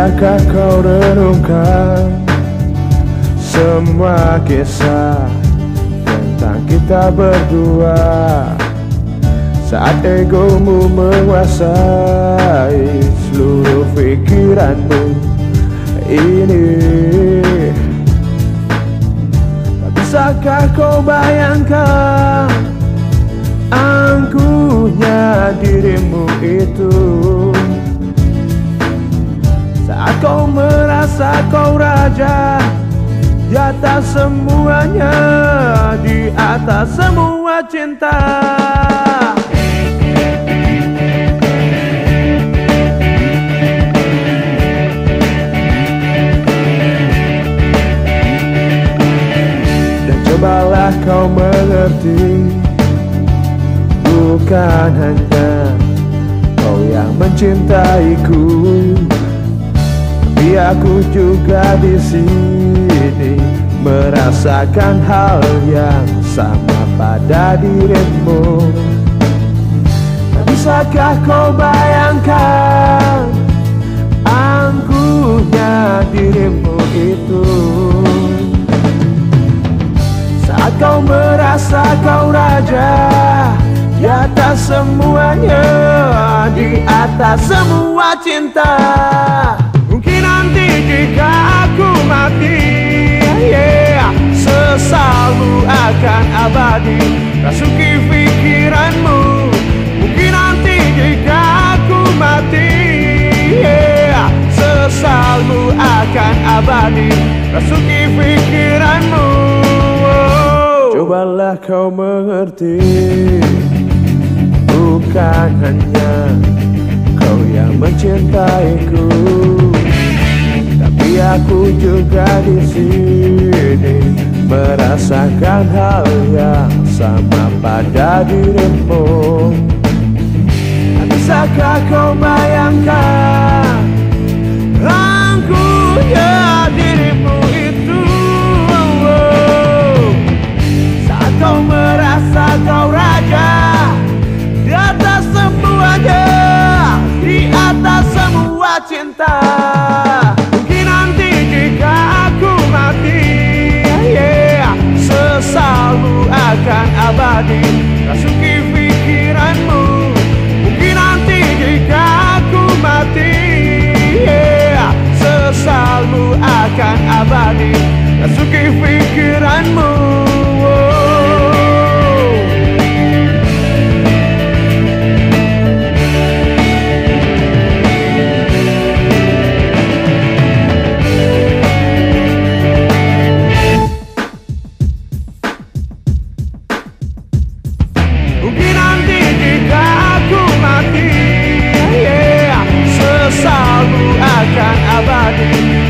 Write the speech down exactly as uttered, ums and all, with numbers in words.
Bisakah kau renungkan semua kisah tentang kita berdua saat egomu menguasai seluruh pikiranmu ini? Bisakah kau bayangkan angkuhnya dirimu itu saat kau merasa kau raja di atas semuanya, di atas semua cinta. Dan cobalah kau mengerti, bukan hanya kau yang mencintaiku, tapi aku juga di sini merasakan hal yang sama pada dirimu. Bisakah kau bayangkan angkuhnya dirimu itu saat kau merasa kau raja di atas semuanya, di atas semua cinta. Mungkin nanti jika aku mati, yeah, sesalmu akan abadi rasuki pikiranmu. Mungkin nanti jika aku mati, yeah, sesalmu akan abadi rasuki pikiranmu. Oh. Cobalah kau mengerti, bukan hanya kau yang mencintaiku, tapi aku juga di sini merasakan hal yang sama pada dirimu. Bisakah kau bayangkan angkuhnya dirimu itu saat kau merasa kau raja di atas semuanya, di atas semua cinta. Mungkin nanti jika aku mati, yeah, sesalmu akan abadi rasuki pikiranmu. Mungkin nanti jika aku mati, yeah, sesalmu akan abadi rasuki pikiranmu. Mungkin nanti jika aku mati, yeah, sesalmu akan abadi